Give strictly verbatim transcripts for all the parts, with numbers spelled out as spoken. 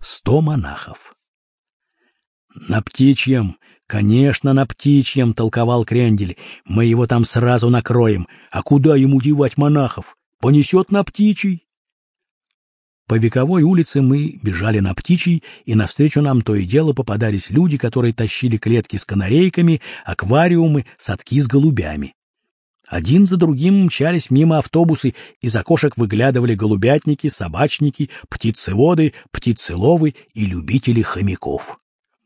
Сто монахов. «На птичьем, конечно, на птичьем», — толковал Крендель. «Мы его там сразу накроем. А куда ему девать монахов? Понесет на птичий». По Вековой улице мы бежали на птичий, и навстречу нам то и дело попадались люди, которые тащили клетки с канарейками, аквариумы, садки с голубями. Один за другим мчались мимо автобусы, из окошек выглядывали голубятники, собачники, птицеводы, птицеловы и любители хомяков.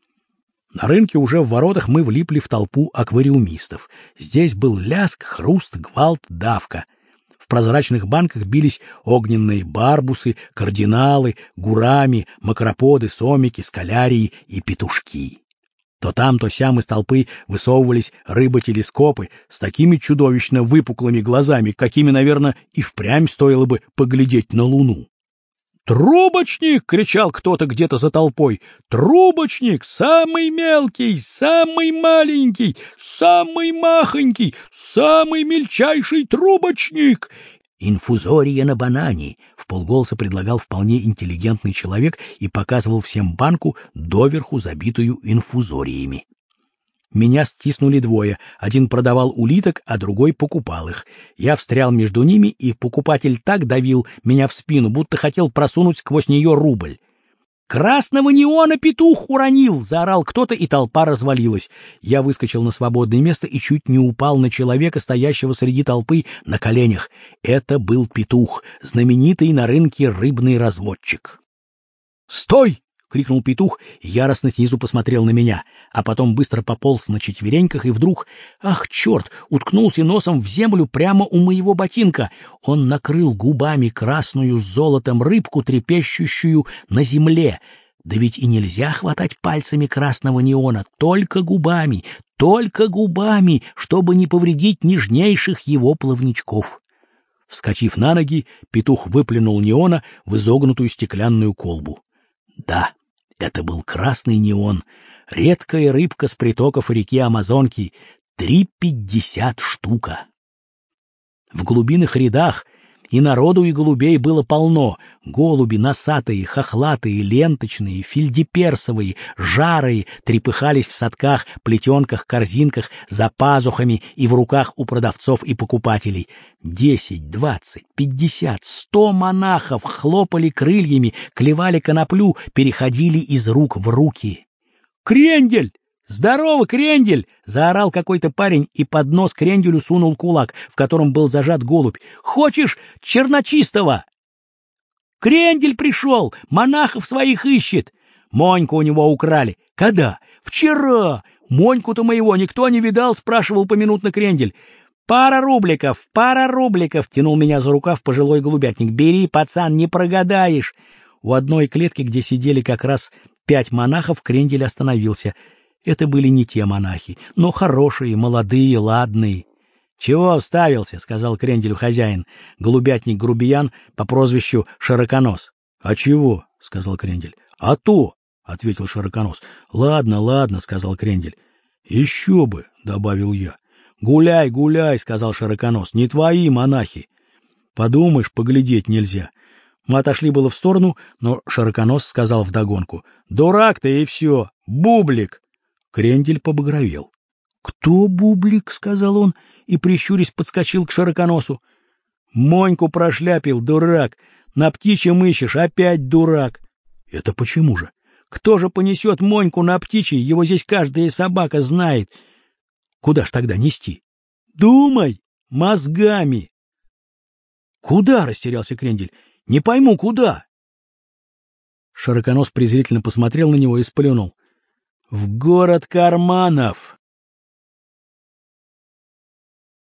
На рынке уже в воротах мы влипли в толпу аквариумистов. Здесь был лязг, хруст, гвалт, давка. В прозрачных банках бились огненные барбусы, кардиналы, гурами, макроподы, сомики, скалярии и петушки. То там, то сям из толпы высовывались рыбы-телескопы с такими чудовищно выпуклыми глазами, какими, наверное, и впрямь стоило бы поглядеть на Луну. «Трубочник!» — кричал кто-то где-то за толпой. «Трубочник! Самый мелкий, самый маленький, самый махонький, самый мельчайший трубочник!» «Инфузория на банане!» — вполголоса предлагал вполне интеллигентный человек и показывал всем банку, доверху забитую инфузориями. Меня стиснули двое. Один продавал улиток, а другой покупал их. Я встрял между ними, и покупатель так давил меня в спину, будто хотел просунуть сквозь нее рубль. «Красного неона петух уронил!» — заорал кто-то, и толпа развалилась. Я выскочил на свободное место и чуть не упал на человека, стоящего среди толпы на коленях. Это был петух, знаменитый на рынке рыбный разводчик. «Стой!» — крикнул петух, яростно снизу посмотрел на меня, а потом быстро пополз на четвереньках и вдруг, ах, черт, уткнулся носом в землю прямо у моего ботинка. Он накрыл губами красную с золотом рыбку, трепещущую на земле. Да ведь и нельзя хватать пальцами красного неона, только губами, только губами, чтобы не повредить нежнейших его плавничков. Вскочив на ноги, петух выплюнул неона в изогнутую стеклянную колбу. Да, это был красный неон, редкая рыбка с притоков реки Амазонки, три пятьдесят штука. В голубиных рядах и народу, и голубей было полно. Голуби носатые, хохлатые, ленточные, фельдеперсовые, жарые трепыхались в садках, плетенках, корзинках, за пазухами и в руках у продавцов и покупателей. Десять, двадцать, пятьдесят, сто монахов хлопали крыльями, клевали коноплю, переходили из рук в руки. «Крендель! Здорово, Крендель!» — заорал какой-то парень и под нос Кренделю сунул кулак, в котором был зажат голубь. «Хочешь черночистого?» «Крендель пришел! Монахов своих ищет!» «Моньку у него украли!» «Когда?» «Вчера! Моньку-то моего никто не видал?» — спрашивал поминутно Крендель. «Пара рубликов, пара рубликов!» — тянул меня за рукав пожилой голубятник. «Бери, пацан, не прогадаешь!» У одной клетки, где сидели как раз пять монахов, Крендель остановился. Это были не те монахи, но хорошие, молодые, ладные. «Чего вставился?» — сказал Кренделю хозяин, голубятник-грубиян по прозвищу Широконос. «А чего?» — сказал Крендель. «А то!» — ответил Широконос. «Ладно, ладно», — сказал Крендель. «Еще бы!» — добавил я. «Гуляй, гуляй!» — сказал Широконос. «Не твои монахи!» «Подумаешь, поглядеть нельзя». Мы отошли было в сторону, но Широконос сказал вдогонку. «Дурак ты и все! Бублик!» Крендель побагровел. «Кто Бублик?» — сказал он, и, прищурясь, подскочил к Широконосу. «Моньку прошляпил, дурак! На птичьем ищешь, опять дурак!» «Это почему же? Кто же понесет Моньку на птичьей? Его здесь каждая собака знает. Куда ж тогда нести?» «Думай! Мозгами!» «Куда?» — растерялся Крендель. «Не пойму, куда?» Широконос презрительно посмотрел на него и сплюнул. «В город Карманов!»